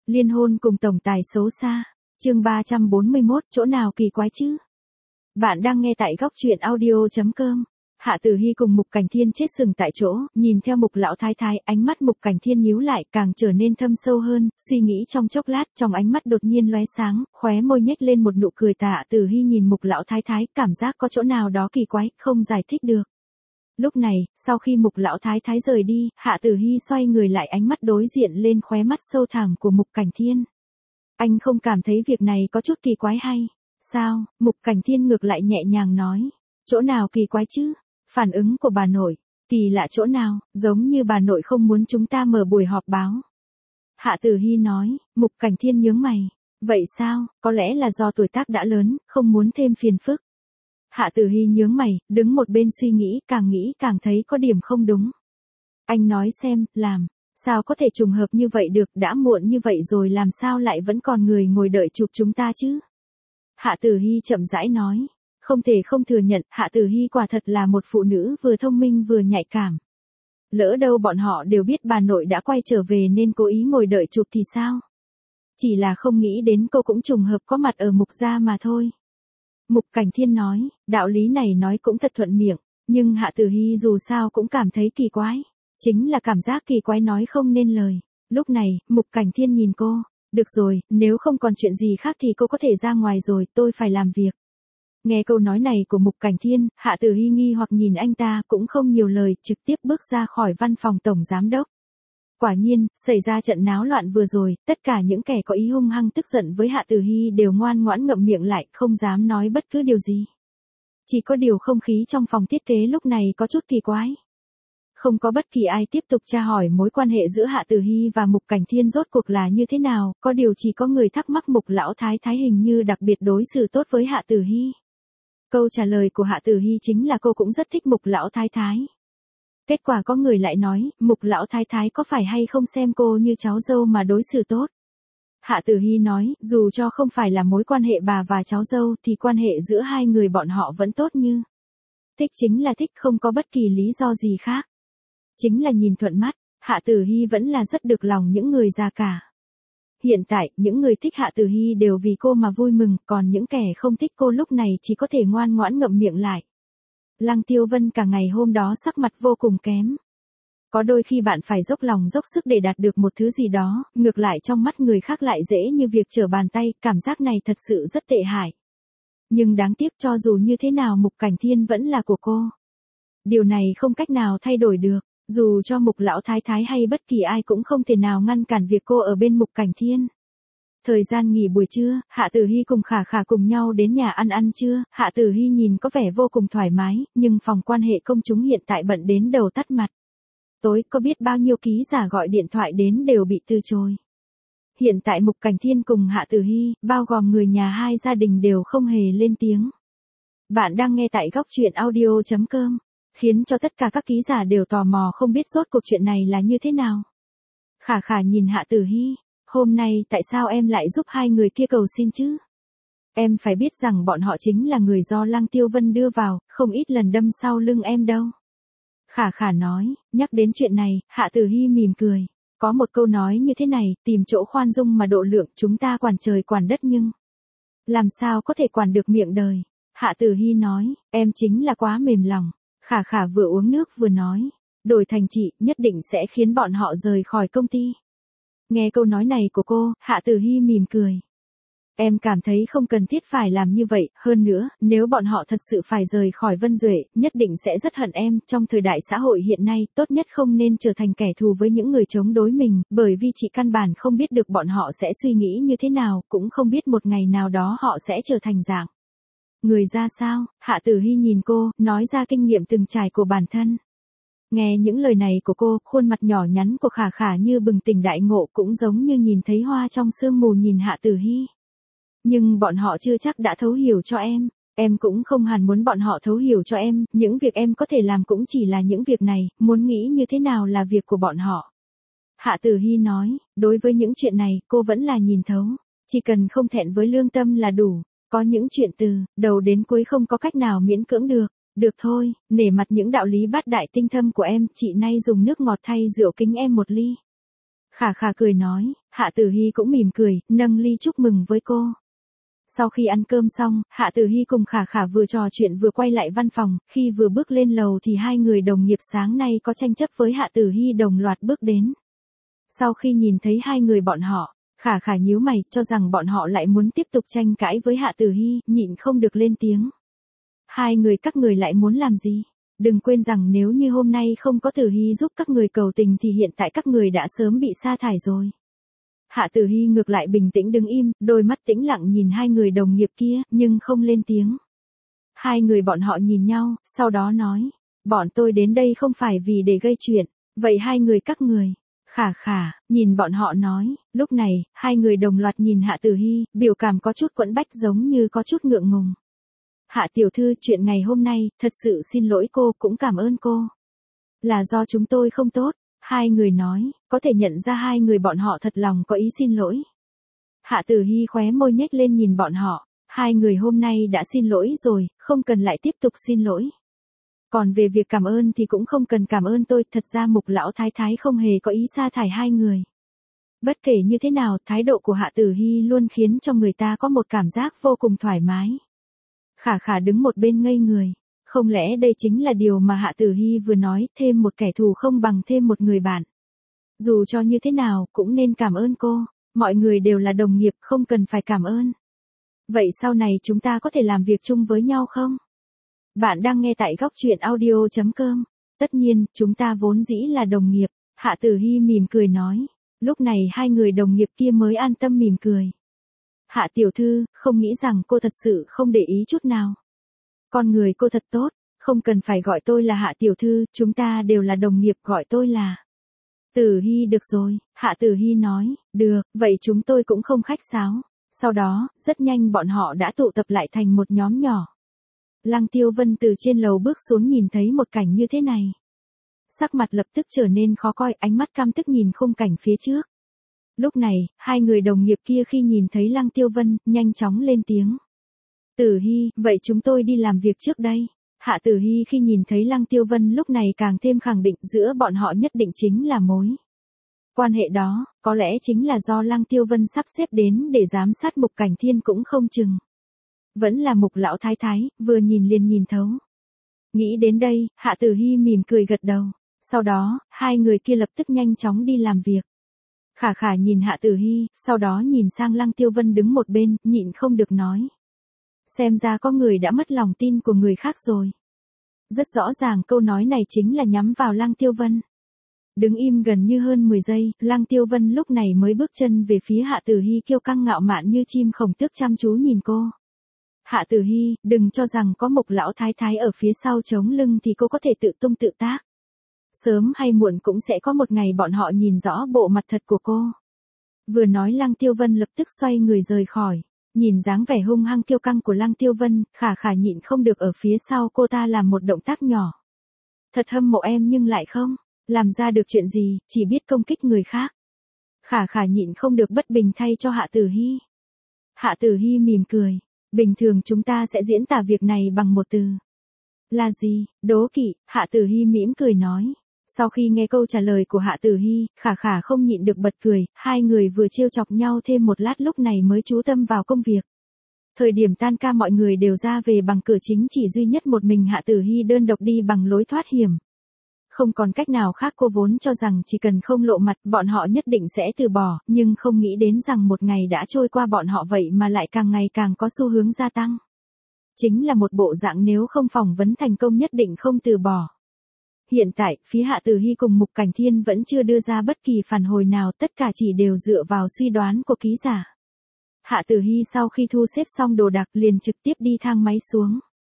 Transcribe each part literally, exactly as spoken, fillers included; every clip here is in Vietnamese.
Liên hôn cùng tổng tài xấu xa. Chương ba trăm bốn mươi mốt, chỗ nào kỳ quái chứ? Bạn đang nghe tại góc truyện audio chấm com. Hạ Tử Hy cùng Mục Cảnh Thiên chết sừng tại chỗ, nhìn theo Mục lão thái thái, ánh mắt Mục Cảnh Thiên nhíu lại, càng trở nên thâm sâu hơn, suy nghĩ trong chốc lát, trong ánh mắt đột nhiên lóe sáng, khóe môi nhếch lên một nụ cười. Tạ Tử Hy nhìn Mục lão thái thái, cảm giác có chỗ nào đó kỳ quái, không giải thích được. Lúc này, sau khi Mục lão thái thái rời đi, Hạ Tử Hy xoay người lại, ánh mắt đối diện lên khóe mắt sâu thẳm của Mục Cảnh Thiên. Anh không cảm thấy việc này có chút kỳ quái hay sao? Mục Cảnh Thiên ngược lại nhẹ nhàng nói. Chỗ nào kỳ quái chứ? Phản ứng của bà nội, kỳ lạ chỗ nào, giống như bà nội không muốn chúng ta mở buổi họp báo. Hạ Tử Hy nói. Mục Cảnh Thiên nhướng mày. Vậy sao, có lẽ là do tuổi tác đã lớn, không muốn thêm phiền phức. Hạ Tử Hy nhướng mày, đứng một bên suy nghĩ, càng nghĩ càng thấy có điểm không đúng. Anh nói xem, làm sao có thể trùng hợp như vậy được, đã muộn như vậy rồi làm sao lại vẫn còn người ngồi đợi chụp chúng ta chứ? Hạ Tử Hy chậm rãi nói. Không thể không thừa nhận, Hạ Tử Hy quả thật là một phụ nữ vừa thông minh vừa nhạy cảm. Lỡ đâu bọn họ đều biết bà nội đã quay trở về nên cố ý ngồi đợi chụp thì sao? Chỉ là không nghĩ đến cô cũng trùng hợp có mặt ở Mục gia mà thôi. Mục Cảnh Thiên nói, đạo lý này nói cũng thật thuận miệng, nhưng Hạ Tử Hy dù sao cũng cảm thấy kỳ quái. Chính là cảm giác kỳ quái nói không nên lời. Lúc này, Mục Cảnh Thiên nhìn cô. Được rồi, nếu không còn chuyện gì khác thì cô có thể ra ngoài rồi, tôi phải làm việc. Nghe câu nói này của Mục Cảnh Thiên, Hạ Tử Hy nghi hoặc nhìn anh ta, cũng không nhiều lời, trực tiếp bước ra khỏi văn phòng tổng giám đốc. Quả nhiên, xảy ra trận náo loạn vừa rồi, tất cả những kẻ có ý hung hăng tức giận với Hạ Tử Hy đều ngoan ngoãn ngậm miệng lại, không dám nói bất cứ điều gì. Chỉ có điều không khí trong phòng thiết kế lúc này có chút kỳ quái. Không có bất kỳ ai tiếp tục tra hỏi mối quan hệ giữa Hạ Tử Hy và Mục Cảnh Thiên rốt cuộc là như thế nào, có điều chỉ có người thắc mắc Mục lão thái thái hình như đặc biệt đối xử tốt với Hạ Tử Hy. Câu trả lời của Hạ Tử Hy chính là cô cũng rất thích Mục lão thái thái. Kết quả có người lại nói, Mục lão thái thái có phải hay không xem cô như cháu dâu mà đối xử tốt. Hạ Tử Hy nói, dù cho không phải là mối quan hệ bà và cháu dâu thì quan hệ giữa hai người bọn họ vẫn tốt như. Thích chính là thích, không có bất kỳ lý do gì khác. Chính là nhìn thuận mắt, Hạ Tử Hy vẫn là rất được lòng những người già cả. Hiện tại, những người thích Hạ Tử Hy đều vì cô mà vui mừng, còn những kẻ không thích cô lúc này chỉ có thể ngoan ngoãn ngậm miệng lại. Lăng Tiêu Vân cả ngày hôm đó sắc mặt vô cùng kém. Có đôi khi bạn phải dốc lòng dốc sức để đạt được một thứ gì đó, ngược lại trong mắt người khác lại dễ như việc trở bàn tay, cảm giác này thật sự rất tệ hại. Nhưng đáng tiếc cho dù như thế nào Mục Cảnh Thiên vẫn là của cô. Điều này không cách nào thay đổi được. Dù cho Mục lão thái thái hay bất kỳ ai cũng không thể nào ngăn cản việc cô ở bên Mục Cảnh Thiên. Thời gian nghỉ buổi trưa, Hạ Tử Hy cùng Khả Khả cùng nhau đến nhà ăn ăn trưa, Hạ Tử Hy nhìn có vẻ vô cùng thoải mái, nhưng phòng quan hệ công chúng hiện tại bận đến đầu tắt mặt. Tối có biết bao nhiêu ký giả gọi điện thoại đến đều bị từ chối. Hiện tại Mục Cảnh Thiên cùng Hạ Tử Hy, bao gồm người nhà hai gia đình đều không hề lên tiếng. Bạn đang nghe tại góc truyện audio chấm com. Khiến cho tất cả các ký giả đều tò mò không biết rốt cuộc chuyện này là như thế nào. Khả Khả nhìn Hạ Tử Hy, hôm nay tại sao em lại giúp hai người kia cầu xin chứ? Em phải biết rằng bọn họ chính là người do Lăng Tiêu Vân đưa vào, không ít lần đâm sau lưng em đâu. Khả Khả nói, nhắc đến chuyện này, Hạ Tử Hy mỉm cười. Có một câu nói như thế này, tìm chỗ khoan dung mà độ lượng, chúng ta quản trời quản đất nhưng làm sao có thể quản được miệng đời. Hạ Tử Hy nói, em chính là quá mềm lòng. Khả Khả vừa uống nước vừa nói, đổi thành chị, nhất định sẽ khiến bọn họ rời khỏi công ty. Nghe câu nói này của cô, Hạ Tử Hy mỉm cười. Em cảm thấy không cần thiết phải làm như vậy, hơn nữa, nếu bọn họ thật sự phải rời khỏi Vân Duệ, nhất định sẽ rất hận em, trong thời đại xã hội hiện nay, tốt nhất không nên trở thành kẻ thù với những người chống đối mình, bởi vì chị căn bản không biết được bọn họ sẽ suy nghĩ như thế nào, cũng không biết một ngày nào đó họ sẽ trở thành dạng người ra sao. Hạ Tử Hy nhìn cô, nói ra kinh nghiệm từng trải của bản thân. Nghe những lời này của cô, khuôn mặt nhỏ nhắn của Khả Khả như bừng tỉnh đại ngộ, cũng giống như nhìn thấy hoa trong sương mù nhìn Hạ Tử Hy. Nhưng bọn họ chưa chắc đã thấu hiểu cho em, em cũng không hẳn muốn bọn họ thấu hiểu cho em, những việc em có thể làm cũng chỉ là những việc này, muốn nghĩ như thế nào là việc của bọn họ. Hạ Tử Hy nói, đối với những chuyện này, cô vẫn là nhìn thấu, chỉ cần không thẹn với lương tâm là đủ. Có những chuyện từ đầu đến cuối không có cách nào miễn cưỡng được. Được thôi, nể mặt những đạo lý bát đại tinh thâm của em, chị nay dùng nước ngọt thay rượu kính em một ly. Khả khả cười nói, Hạ Tử Hy cũng mỉm cười, nâng ly chúc mừng với cô. Sau khi ăn cơm xong, Hạ Tử Hy cùng Khả Khả vừa trò chuyện vừa quay lại văn phòng, khi vừa bước lên lầu thì hai người đồng nghiệp sáng nay có tranh chấp với Hạ Tử Hy đồng loạt bước đến. Sau khi nhìn thấy hai người bọn họ, Khả Khả nhíu mày, cho rằng bọn họ lại muốn tiếp tục tranh cãi với Hạ Tử Hy, nhịn không được lên tiếng. Hai người các người lại muốn làm gì? Đừng quên rằng nếu như hôm nay không có Tử Hy giúp các người cầu tình thì hiện tại các người đã sớm bị sa thải rồi. Hạ Tử Hy ngược lại bình tĩnh đứng im, đôi mắt tĩnh lặng nhìn hai người đồng nghiệp kia, nhưng không lên tiếng. Hai người bọn họ nhìn nhau, sau đó nói, bọn tôi đến đây không phải vì để gây chuyện, vậy hai người các người. Khả Khả, nhìn bọn họ nói, lúc này, hai người đồng loạt nhìn Hạ Tử Hy, biểu cảm có chút quẫn bách giống như có chút ngượng ngùng. Hạ tiểu thư, chuyện ngày hôm nay, thật sự xin lỗi cô, cũng cảm ơn cô. Là do chúng tôi không tốt. Hai người nói, có thể nhận ra hai người bọn họ thật lòng có ý xin lỗi. Hạ Tử Hy khóe môi nhếch lên nhìn bọn họ, hai người hôm nay đã xin lỗi rồi, không cần lại tiếp tục xin lỗi. Còn về việc cảm ơn thì cũng không cần cảm ơn tôi, thật ra Mục lão thái thái không hề có ý sa thải hai người. Bất kể như thế nào, thái độ của Hạ Tử Hy luôn khiến cho người ta có một cảm giác vô cùng thoải mái. Khả Khả đứng một bên ngây người. Không lẽ đây chính là điều mà Hạ Tử Hy vừa nói, thêm một kẻ thù không bằng thêm một người bạn. Dù cho như thế nào, cũng nên cảm ơn cô, mọi người đều là đồng nghiệp, không cần phải cảm ơn. Vậy sau này chúng ta có thể làm việc chung với nhau không? Bạn đang nghe tại góc truyện audio chấm com. Tất nhiên, chúng ta vốn dĩ là đồng nghiệp, Hạ Tử Hy mỉm cười nói. Lúc này hai người đồng nghiệp kia mới an tâm mỉm cười. Hạ tiểu thư, không nghĩ rằng cô thật sự không để ý chút nào. Con người cô thật tốt, không cần phải gọi tôi là Hạ tiểu thư, chúng ta đều là đồng nghiệp, gọi tôi là Tử Hy được rồi. Hạ Tử Hy nói, được, vậy chúng tôi cũng không khách sáo. Sau đó, rất nhanh bọn họ đã tụ tập lại thành một nhóm nhỏ. Lăng Tiêu Vân từ trên lầu bước xuống nhìn thấy một cảnh như thế này. Sắc mặt lập tức trở nên khó coi, ánh mắt căm tức nhìn khung cảnh phía trước. Lúc này, hai người đồng nghiệp kia khi nhìn thấy Lăng Tiêu Vân, nhanh chóng lên tiếng. Tử Hy, vậy chúng tôi đi làm việc trước đây. Hạ Tử Hy khi nhìn thấy Lăng Tiêu Vân lúc này càng thêm khẳng định giữa bọn họ nhất định chính là mối quan hệ đó, có lẽ chính là do Lăng Tiêu Vân sắp xếp đến để giám sát Mục Cảnh Thiên cũng không chừng. Vẫn là Mục lão thái thái, vừa nhìn liền nhìn thấu. Nghĩ đến đây, Hạ Tử Hy mỉm cười gật đầu. Sau đó, hai người kia lập tức nhanh chóng đi làm việc. Khả Khả nhìn Hạ Tử Hy, sau đó nhìn sang Lăng Tiêu Vân đứng một bên, nhịn không được nói. Xem ra có người đã mất lòng tin của người khác rồi. Rất rõ ràng câu nói này chính là nhắm vào Lăng Tiêu Vân. Đứng im gần như hơn mười giây, Lăng Tiêu Vân lúc này mới bước chân về phía Hạ Tử Hy kiêu căng ngạo mạn như chim khổng tước chăm chú nhìn cô. Hạ Tử Hy, đừng cho rằng có Mục lão thái thái ở phía sau chống lưng thì cô có thể tự tung tự tác. Sớm hay muộn cũng sẽ có một ngày bọn họ nhìn rõ bộ mặt thật của cô. Vừa nói Lăng Tiêu Vân lập tức xoay người rời khỏi. Nhìn dáng vẻ hung hăng kiêu căng của Lăng Tiêu Vân, Khả Khả nhịn không được ở phía sau cô ta làm một động tác nhỏ. Thật hâm mộ em nhưng lại không làm ra được chuyện gì, chỉ biết công kích người khác. Khả Khả nhịn không được bất bình thay cho Hạ Tử Hy. Hạ Tử Hy mỉm cười. Bình thường chúng ta sẽ diễn tả việc này bằng một từ. Là gì? Đố kỵ. Hạ Tử Hy mỉm cười nói. Sau khi nghe câu trả lời của Hạ Tử Hy, Khả Khả không nhịn được bật cười, hai người vừa trêu chọc nhau thêm một lát lúc này mới chú tâm vào công việc. Thời điểm tan ca mọi người đều ra về bằng cửa chính, chỉ duy nhất một mình Hạ Tử Hy đơn độc đi bằng lối thoát hiểm. Không còn cách nào khác, cô vốn cho rằng chỉ cần không lộ mặt bọn họ nhất định sẽ từ bỏ, nhưng không nghĩ đến rằng một ngày đã trôi qua bọn họ vậy mà lại càng ngày càng có xu hướng gia tăng. Chính là một bộ dạng nếu không phỏng vấn thành công nhất định không từ bỏ. Hiện tại, phía Hạ Tử Hy cùng Mục Cảnh Thiên vẫn chưa đưa ra bất kỳ phản hồi nào, tất cả chỉ đều dựa vào suy đoán của ký giả. Hạ Tử Hy sau khi thu xếp xong đồ đạc liền trực tiếp đi thang máy xuống.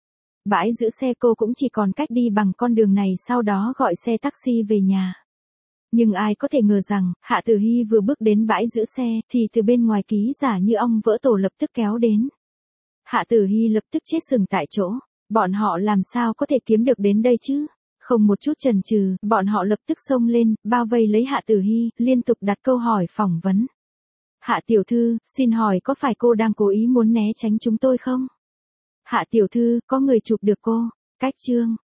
Bãi giữ xe cô cũng chỉ còn cách đi bằng con đường này, sau đó gọi xe taxi về nhà. Nhưng ai có thể ngờ rằng, Hạ Tử Hy vừa bước đến bãi giữ xe, thì từ bên ngoài ký giả như ong vỡ tổ lập tức kéo đến. Hạ Tử Hy lập tức chết sừng tại chỗ, bọn họ làm sao có thể kiếm được đến đây chứ? Không một chút chần chừ, bọn họ lập tức xông lên, bao vây lấy Hạ Tử Hy, liên tục đặt câu hỏi phỏng vấn. Hạ tiểu thư, xin hỏi có phải cô đang cố ý muốn né tránh chúng tôi không? Hạ tiểu thư, có người chụp được cô. Cách chương.